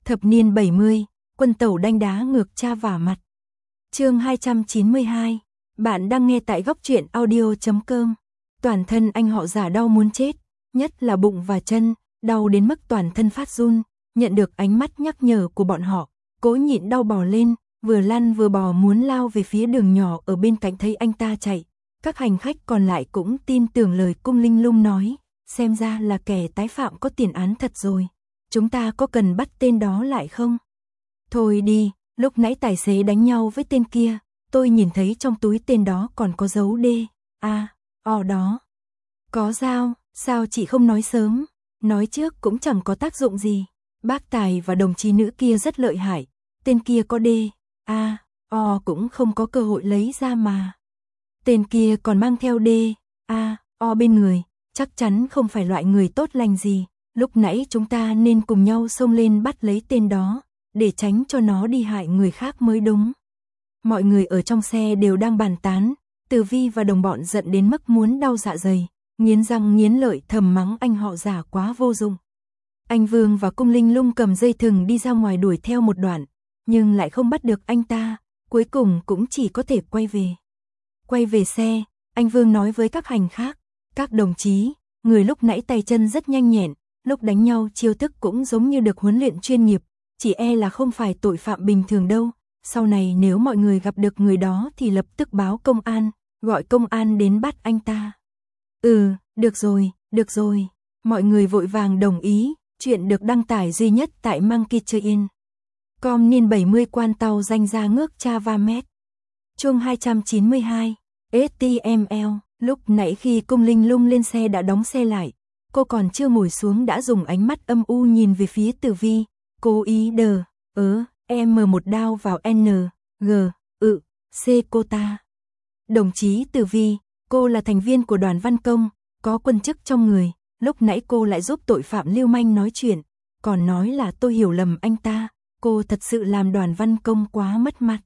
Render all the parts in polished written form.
Thập niên 70, quân tẩu đanh đá ngược cha vả mặt. Chương 292. Bạn đang nghe tại góc truyện audio.com. Toàn thân anh họ giả đau muốn chết, nhất là bụng và chân, đau đến mức toàn thân phát run. Nhận được ánh mắt nhắc nhở của bọn họ, cố nhịn đau bò lên, vừa lăn vừa bò muốn lao về phía đường nhỏ ở bên cạnh. Thấy anh ta chạy, các hành khách còn lại cũng tin tưởng lời Cung Linh Lung nói, xem ra là kẻ tái phạm có tiền án thật rồi. Chúng ta có cần bắt tên đó lại không? Thôi đi, lúc nãy tài xế đánh nhau với tên kia, tôi nhìn thấy trong túi tên đó còn có dấu D, A, O đó. Có dao, sao chị không nói sớm? Nói trước cũng chẳng có tác dụng gì. Bác Tài và đồng chí nữ kia rất lợi hại, tên kia có D, A, O cũng không có cơ hội lấy ra mà. Tên kia còn mang theo D, A, O bên người, chắc chắn không phải loại người tốt lành gì. Lúc nãy chúng ta nên cùng nhau xông lên bắt lấy tên đó, để tránh cho nó đi hại người khác mới đúng. Mọi người ở trong xe đều đang bàn tán, Từ Vi và đồng bọn giận đến mức muốn đau dạ dày, nghiến răng nghiến lợi thầm mắng anh họ giả quá vô dụng. Anh Vương và Cung Linh Lung cầm dây thừng đi ra ngoài đuổi theo một đoạn, nhưng lại không bắt được anh ta, cuối cùng cũng chỉ có thể quay về. Quay về xe, anh Vương nói với các hành khác, các đồng chí, người lúc nãy tay chân rất nhanh nhẹn, lúc đánh nhau chiêu thức cũng giống như được huấn luyện chuyên nghiệp, chỉ e là không phải tội phạm bình thường đâu. Sau này nếu mọi người gặp được người đó thì lập tức báo công an, gọi công an đến bắt anh ta. Được rồi, mọi người vội vàng đồng ý, chuyện được đăng tải duy nhất tại Monkey Train. Com niên 70 quan tàu danh ra ngước cha va mét. Chương 292, STML, lúc nãy khi Cung Linh Lung lên xe đã đóng xe lại, cô còn chưa ngồi xuống đã dùng ánh mắt âm u nhìn về phía Tử Vi, cố ý một đao vào C cô ta. Đồng chí Tử Vi, cô là thành viên của đoàn văn công, có quân chức trong người, lúc nãy cô lại giúp tội phạm lưu manh nói chuyện, còn nói là tôi hiểu lầm anh ta, cô thật sự làm đoàn văn công quá mất mặt.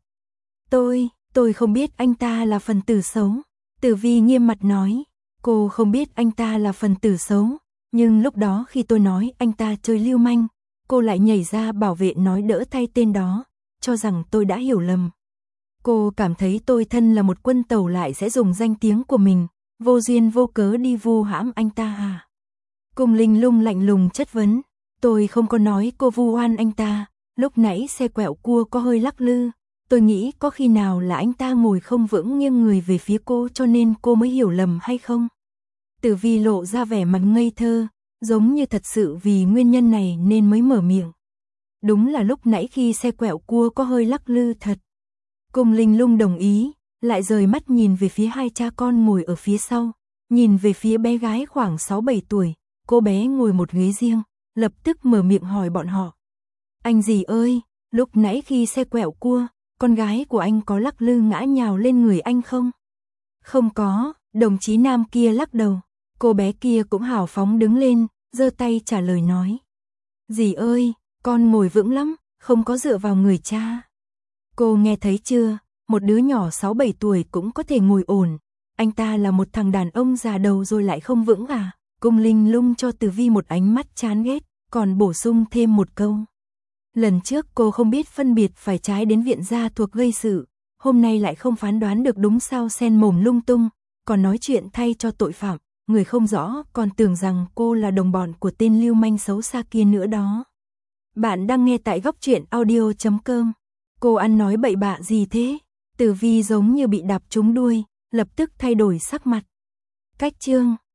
Tôi không biết anh ta là phần tử xấu. Tử Vi nghiêm mặt nói, cô không biết anh ta là phần tử xấu, nhưng lúc đó khi tôi nói anh ta chơi lưu manh, cô lại nhảy ra bảo vệ nói đỡ thay tên đó, cho rằng tôi đã hiểu lầm. Cô cảm thấy tôi thân là một quân tàu lại sẽ dùng danh tiếng của mình, vô duyên vô cớ đi vu hãm anh ta à? Cung Linh Lung lạnh lùng chất vấn, tôi không có nói cô vu oan anh ta, lúc nãy xe quẹo cua có hơi lắc lư, tôi nghĩ có khi nào là anh ta ngồi không vững nghiêng người về phía cô cho nên cô mới hiểu lầm hay không? Tử Vi lộ ra vẻ mặt ngây thơ, giống như thật sự vì nguyên nhân này nên mới mở miệng. Đúng là lúc nãy khi xe quẹo cua có hơi lắc lư thật. Cung Linh Lung đồng ý, lại rời mắt nhìn về phía hai cha con ngồi ở phía sau, nhìn về phía bé gái khoảng 6-7 tuổi, cô bé ngồi một ghế riêng, lập tức mở miệng hỏi bọn họ. Anh dì ơi, lúc nãy khi xe quẹo cua, con gái của anh có lắc lư ngã nhào lên người anh không? Không có, đồng chí nam kia lắc đầu. Cô bé kia cũng hào phóng đứng lên, giơ tay trả lời nói. Dì ơi, con ngồi vững lắm, không có dựa vào người cha. Cô nghe thấy chưa, một đứa nhỏ 6-7 tuổi cũng có thể ngồi ổn. Anh ta là một thằng đàn ông già đầu rồi lại không vững à? Cung Linh Lung cho Tử Vi một ánh mắt chán ghét, còn bổ sung thêm một câu. Lần trước cô không biết phân biệt phải trái đến viện gia thuộc gây sự, hôm nay lại không phán đoán được đúng sao xen mồm lung tung, còn nói chuyện thay cho tội phạm. Người không rõ còn tưởng rằng cô là đồng bọn của tên lưu manh xấu xa kia nữa đó. Bạn đang nghe tại góc truyện audio.com. Cô ăn nói bậy bạ gì thế? Tử Vi giống như bị đạp trúng đuôi, lập tức thay đổi sắc mặt. Cách chương